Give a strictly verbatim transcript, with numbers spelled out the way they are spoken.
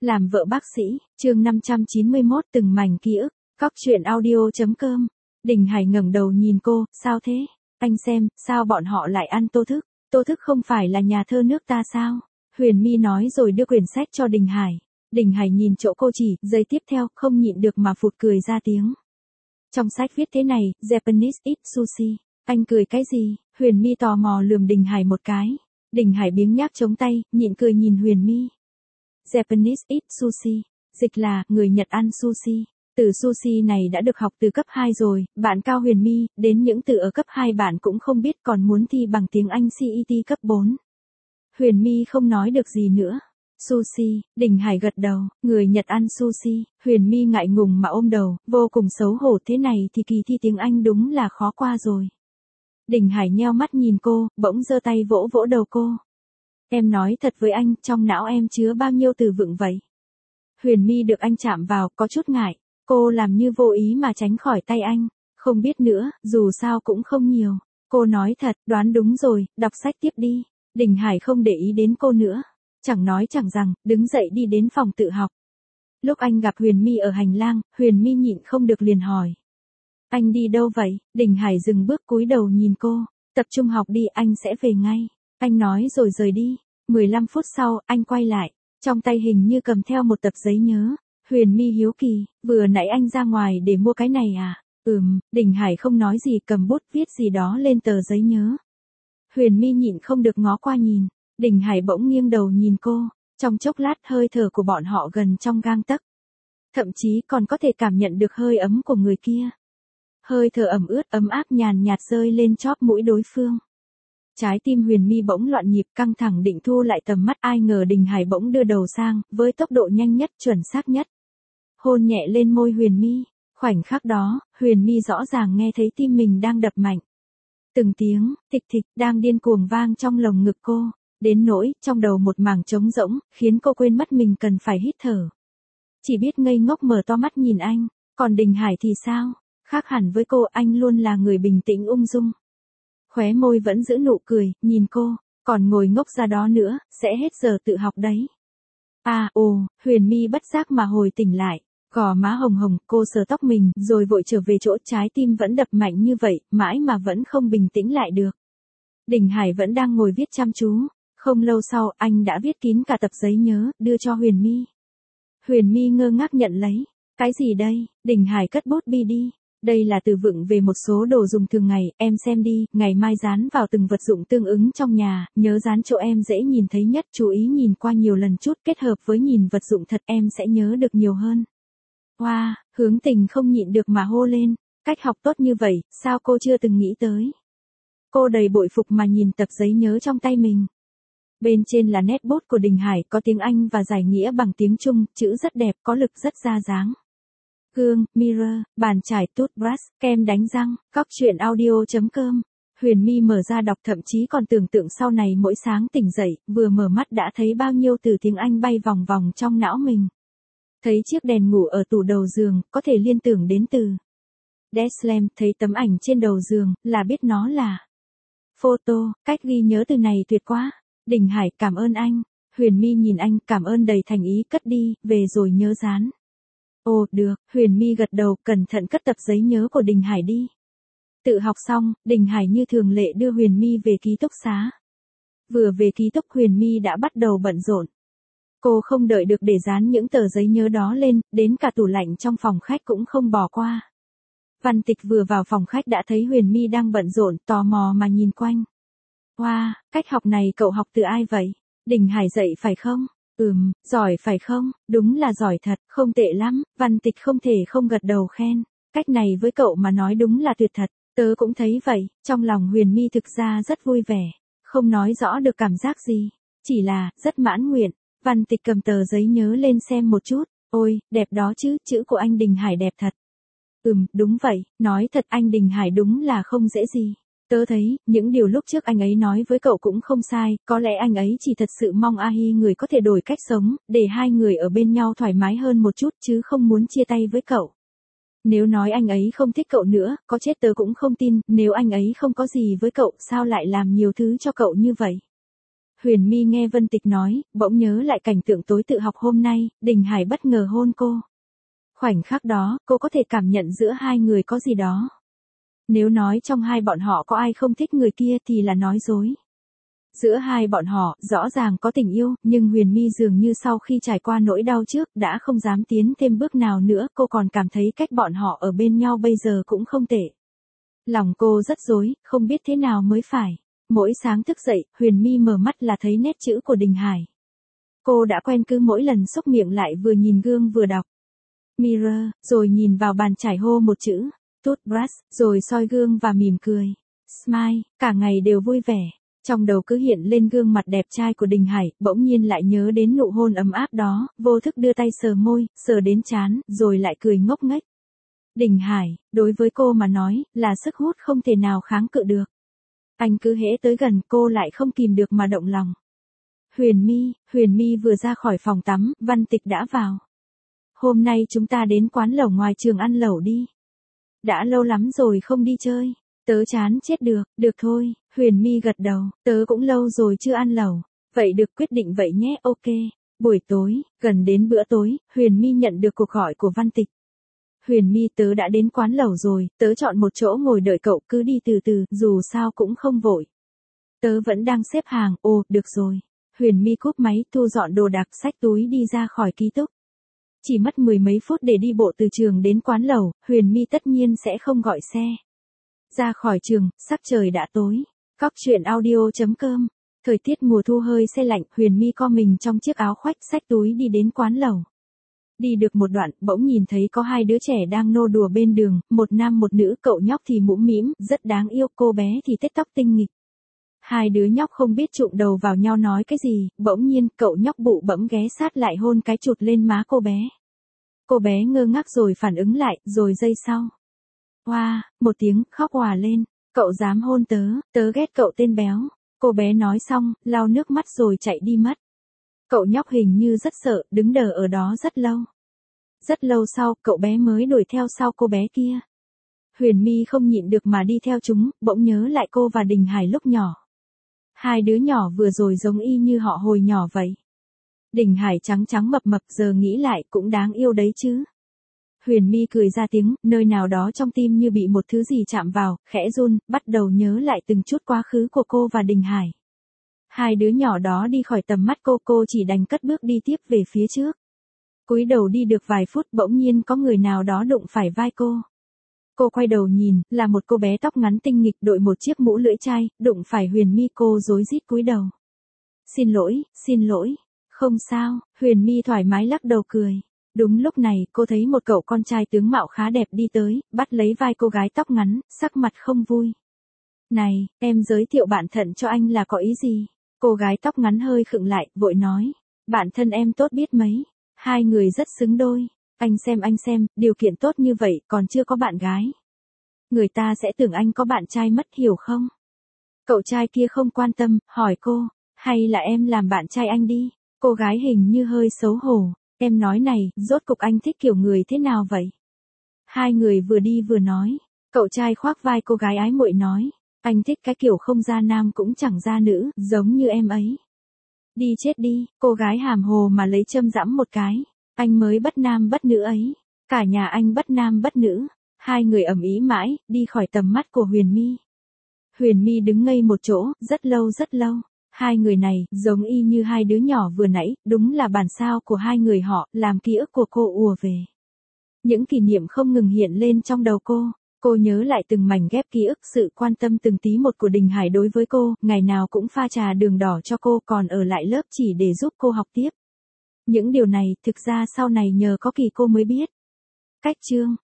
Làm vợ bác sĩ, chương năm trăm chín mươi mốt từng mảnh ký ức, cóc truyện audio chấm com. Đình Hải ngẩng đầu nhìn cô, sao thế? Anh xem, sao bọn họ lại ăn Tô Thức? Tô Thức không phải là nhà thơ nước ta sao? Huyền My nói rồi đưa quyển sách cho Đình Hải. Đình Hải nhìn chỗ cô chỉ, giây tiếp theo, không nhịn được mà phụt cười ra tiếng. Trong sách viết thế này, Japanese eat sushi. Anh cười cái gì? Huyền My tò mò lườm Đình Hải một cái. Đình Hải biếng nhác chống tay, nhịn cười nhìn Huyền My. Japanese eat sushi, dịch là, người Nhật ăn sushi. Từ sushi này đã được học từ cấp hai rồi, bạn Cao Huyền My, đến những từ ở cấp hai bạn cũng không biết còn muốn thi bằng tiếng Anh xê e tê cấp bốn. Huyền My không nói được gì nữa. Sushi, Đình Hải gật đầu, người Nhật ăn sushi, Huyền My ngại ngùng mà ôm đầu, vô cùng xấu hổ, thế này thì kỳ thi tiếng Anh đúng là khó qua rồi. Đình Hải nheo mắt nhìn cô, bỗng giơ tay vỗ vỗ đầu cô. Em nói thật với anh, trong não em chứa bao nhiêu từ vựng vậy? Huyền My được anh chạm vào, có chút ngại. Cô làm như vô ý mà tránh khỏi tay anh. Không biết nữa, dù sao cũng không nhiều. Cô nói thật, đoán đúng rồi, đọc sách tiếp đi. Đình Hải không để ý đến cô nữa. Chẳng nói chẳng rằng, đứng dậy đi đến phòng tự học. Lúc anh gặp Huyền My ở hành lang, Huyền My nhịn không được liền hỏi. Anh đi đâu vậy? Đình Hải dừng bước cúi đầu nhìn cô. Tập trung học đi, anh sẽ về ngay. Anh nói rồi rời đi. mười lăm phút sau, anh quay lại. Trong tay hình như cầm theo một tập giấy nhớ. Huyền My hiếu kỳ, vừa nãy anh ra ngoài để mua cái này à? Ừm, Đình Hải không nói gì, cầm bút viết gì đó lên tờ giấy nhớ. Huyền My nhịn không được ngó qua nhìn. Đình Hải bỗng nghiêng đầu nhìn cô. Trong chốc lát hơi thở của bọn họ gần trong gang tấc. Thậm chí còn có thể cảm nhận được hơi ấm của người kia. Hơi thở ẩm ướt ấm áp nhàn nhạt rơi lên chóp mũi đối phương. Trái tim Huyền My bỗng loạn nhịp, căng thẳng định thu lại tầm mắt, ai ngờ Đình Hải bỗng đưa đầu sang, với tốc độ nhanh nhất, chuẩn xác nhất. Hôn nhẹ lên môi Huyền My. Khoảnh khắc đó, Huyền My rõ ràng nghe thấy tim mình đang đập mạnh. Từng tiếng, thịch thịch, đang điên cuồng vang trong lồng ngực cô. Đến nỗi, trong đầu một mảng trống rỗng, khiến cô quên mất mình cần phải hít thở. Chỉ biết ngây ngốc mở to mắt nhìn anh. Còn Đình Hải thì sao? Khác hẳn với cô, anh luôn là người bình tĩnh ung dung. Khóe môi vẫn giữ nụ cười, nhìn cô, còn ngồi ngốc ra đó nữa, sẽ hết giờ tự học đấy. À, ồ, Huyền My bất giác mà hồi tỉnh lại, gò má hồng hồng, cô sờ tóc mình, rồi vội trở về chỗ, trái tim vẫn đập mạnh như vậy, mãi mà vẫn không bình tĩnh lại được. Đình Hải vẫn đang ngồi viết chăm chú, không lâu sau, anh đã viết kín cả tập giấy nhớ, đưa cho Huyền My. Huyền My ngơ ngác nhận lấy, cái gì đây? Đình Hải cất bút bi đi. Đây là từ vựng về một số đồ dùng thường ngày, em xem đi, ngày mai dán vào từng vật dụng tương ứng trong nhà, nhớ dán chỗ em dễ nhìn thấy nhất, chú ý nhìn qua nhiều lần chút, kết hợp với nhìn vật dụng thật em sẽ nhớ được nhiều hơn. Wow, Hướng Tình không nhịn được mà hô lên, cách học tốt như vậy, sao cô chưa từng nghĩ tới. Cô đầy bội phục mà nhìn tập giấy nhớ trong tay mình. Bên trên là nét bút của Đình Hải, có tiếng Anh và giải nghĩa bằng tiếng Trung, chữ rất đẹp, có lực rất ra dáng. Gương, mirror, bàn chải, toothbrush, kem đánh răng, cóc truyện audio chấm com. Huyền My mở ra đọc, thậm chí còn tưởng tượng sau này mỗi sáng tỉnh dậy, vừa mở mắt đã thấy bao nhiêu từ tiếng Anh bay vòng vòng trong não mình. Thấy chiếc đèn ngủ ở tủ đầu giường, có thể liên tưởng đến từ desk lamp, thấy tấm ảnh trên đầu giường, là biết nó là photo, cách ghi nhớ từ này tuyệt quá. Đình Hải, cảm ơn anh. Huyền My nhìn anh, cảm ơn đầy thành ý, cất đi, về rồi nhớ dán. Ồ, được, Huyền My gật đầu, cẩn thận cất tập giấy nhớ của Đình Hải đi. Tự học xong, Đình Hải như thường lệ đưa Huyền My về ký túc xá. Vừa về ký túc, Huyền My đã bắt đầu bận rộn. Cô không đợi được để dán những tờ giấy nhớ đó lên, đến cả tủ lạnh trong phòng khách cũng không bỏ qua. Văn Tịch vừa vào phòng khách đã thấy Huyền My đang bận rộn, tò mò mà nhìn quanh. Wow, cách học này cậu học từ ai vậy? Đình Hải dạy phải không? Ừm, giỏi phải không? Đúng là giỏi thật, không tệ lắm. Văn Tịch không thể không gật đầu khen. Cách này với cậu mà nói đúng là tuyệt thật. Tớ cũng thấy vậy. Trong lòng Huyền My thực ra rất vui vẻ. Không nói rõ được cảm giác gì. Chỉ là, rất mãn nguyện. Văn Tịch cầm tờ giấy nhớ lên xem một chút. Ôi, đẹp đó chứ, chữ của anh Đình Hải đẹp thật. Ừm, đúng vậy, nói thật anh Đình Hải đúng là không dễ gì. Tớ thấy, những điều lúc trước anh ấy nói với cậu cũng không sai, có lẽ anh ấy chỉ thật sự mong A Hi người có thể đổi cách sống, để hai người ở bên nhau thoải mái hơn một chút chứ không muốn chia tay với cậu. Nếu nói anh ấy không thích cậu nữa, có chết tớ cũng không tin, nếu anh ấy không có gì với cậu, sao lại làm nhiều thứ cho cậu như vậy? Huyền My nghe Vân Tịch nói, bỗng nhớ lại cảnh tượng tối tự học hôm nay, Đình Hải bất ngờ hôn cô. Khoảnh khắc đó, cô có thể cảm nhận giữa hai người có gì đó. Nếu nói trong hai bọn họ có ai không thích người kia thì là nói dối. Giữa hai bọn họ, rõ ràng có tình yêu, nhưng Huyền My dường như sau khi trải qua nỗi đau trước, đã không dám tiến thêm bước nào nữa, cô còn cảm thấy cách bọn họ ở bên nhau bây giờ cũng không tệ. Lòng cô rất rối, không biết thế nào mới phải. Mỗi sáng thức dậy, Huyền My mở mắt là thấy nét chữ của Đình Hải. Cô đã quen cứ mỗi lần xúc miệng lại vừa nhìn gương vừa đọc mirror, rồi nhìn vào bàn chải hô một chữ, toothbrush, rồi soi gương và mỉm cười. Smile, cả ngày đều vui vẻ. Trong đầu cứ hiện lên gương mặt đẹp trai của Đình Hải, bỗng nhiên lại nhớ đến nụ hôn ấm áp đó, vô thức đưa tay sờ môi, sờ đến trán, rồi lại cười ngốc nghếch. Đình Hải, đối với cô mà nói, là sức hút không thể nào kháng cự được. Anh cứ hễ tới gần cô lại không kìm được mà động lòng. Huyền My, Huyền My vừa ra khỏi phòng tắm, Văn Tịch đã vào. Hôm nay chúng ta đến quán lẩu ngoài trường ăn lẩu đi. Đã lâu lắm rồi không đi chơi. Tớ chán chết được, được thôi, Huyền My gật đầu, tớ cũng lâu rồi chưa ăn lẩu. Vậy được, quyết định vậy nhé, ok. Buổi tối, gần đến bữa tối, Huyền My nhận được cuộc gọi của Văn Tịch. Huyền My, tớ đã đến quán lẩu rồi, tớ chọn một chỗ ngồi đợi cậu, cứ đi từ từ, dù sao cũng không vội. Tớ vẫn đang xếp hàng, ồ, được rồi. Huyền My cúp máy, thu dọn đồ đạc, xách túi đi ra khỏi ký túc. Chỉ mất mười mấy phút để đi bộ từ trường đến quán lẩu, Huyền My tất nhiên sẽ không gọi xe. Ra khỏi trường, sắc trời đã tối. Cóc truyện audio chấm com. Thời tiết mùa thu hơi se lạnh, Huyền My co mình trong chiếc áo khoách, xách túi đi đến quán lẩu. Đi được một đoạn, bỗng nhìn thấy có hai đứa trẻ đang nô đùa bên đường, một nam một nữ, cậu nhóc thì mũm mĩm, rất đáng yêu, cô bé thì tết tóc tinh nghịch. Hai đứa nhóc không biết trụm đầu vào nhau nói cái gì, bỗng nhiên, cậu nhóc bụ bẫm ghé sát lại hôn cái chụt lên má cô bé. Cô bé ngơ ngác rồi phản ứng lại, rồi giây sau. Hoa, wow, một tiếng, khóc òa lên, cậu dám hôn tớ, tớ ghét cậu tên béo. Cô bé nói xong, lau nước mắt rồi chạy đi mất. Cậu nhóc hình như rất sợ, đứng đờ ở đó rất lâu. Rất lâu sau, cậu bé mới đuổi theo sau cô bé kia. Huyền My không nhịn được mà đi theo chúng, bỗng nhớ lại cô và Đình Hải lúc nhỏ. Hai đứa nhỏ vừa rồi giống y như họ hồi nhỏ vậy. Đình Hải trắng trắng mập mập, giờ nghĩ lại cũng đáng yêu đấy chứ. Huyền My cười ra tiếng, nơi nào đó trong tim như bị một thứ gì chạm vào, khẽ run, bắt đầu nhớ lại từng chút quá khứ của cô và Đình Hải. Hai đứa nhỏ đó đi khỏi tầm mắt cô, cô chỉ đành cất bước đi tiếp về phía trước. Cúi đầu đi được vài phút, bỗng nhiên có người nào đó đụng phải vai cô. Cô quay đầu nhìn, là một cô bé tóc ngắn tinh nghịch đội một chiếc mũ lưỡi chai, đụng phải Huyền My, cô rối rít cúi đầu. Xin lỗi, xin lỗi, không sao, Huyền My thoải mái lắc đầu cười. Đúng lúc này, cô thấy một cậu con trai tướng mạo khá đẹp đi tới, bắt lấy vai cô gái tóc ngắn, sắc mặt không vui. Này, em giới thiệu bạn thân cho anh là có ý gì? Cô gái tóc ngắn hơi khựng lại, vội nói. Bạn thân em tốt biết mấy. Hai người rất xứng đôi. Anh xem anh xem, điều kiện tốt như vậy, còn chưa có bạn gái. Người ta sẽ tưởng anh có bạn trai mất, hiểu không? Cậu trai kia không quan tâm, hỏi cô. Hay là em làm bạn trai anh đi? Cô gái hình như hơi xấu hổ. Em nói này, rốt cục anh thích kiểu người thế nào vậy? Hai người vừa đi vừa nói. Cậu trai khoác vai cô gái ái muội nói. Anh thích cái kiểu không ra nam cũng chẳng ra nữ, giống như em ấy. Đi chết đi, cô gái hàm hồ mà lấy châm dẫm một cái. Anh mới bất nam bất nữ ấy. Cả nhà anh bất nam bất nữ. Hai người ầm ĩ mãi, đi khỏi tầm mắt của Huyền My. Huyền My đứng ngây một chỗ, rất lâu rất lâu. Hai người này, giống y như hai đứa nhỏ vừa nãy, đúng là bản sao của hai người họ, làm ký ức của cô ùa về. Những kỷ niệm không ngừng hiện lên trong đầu cô. Cô nhớ lại từng mảnh ghép ký ức, sự quan tâm từng tí một của Đình Hải đối với cô, ngày nào cũng pha trà đường đỏ cho cô, còn ở lại lớp chỉ để giúp cô học tiếp. Những điều này, thực ra sau này nhờ có Kỳ cô mới biết. Cách chương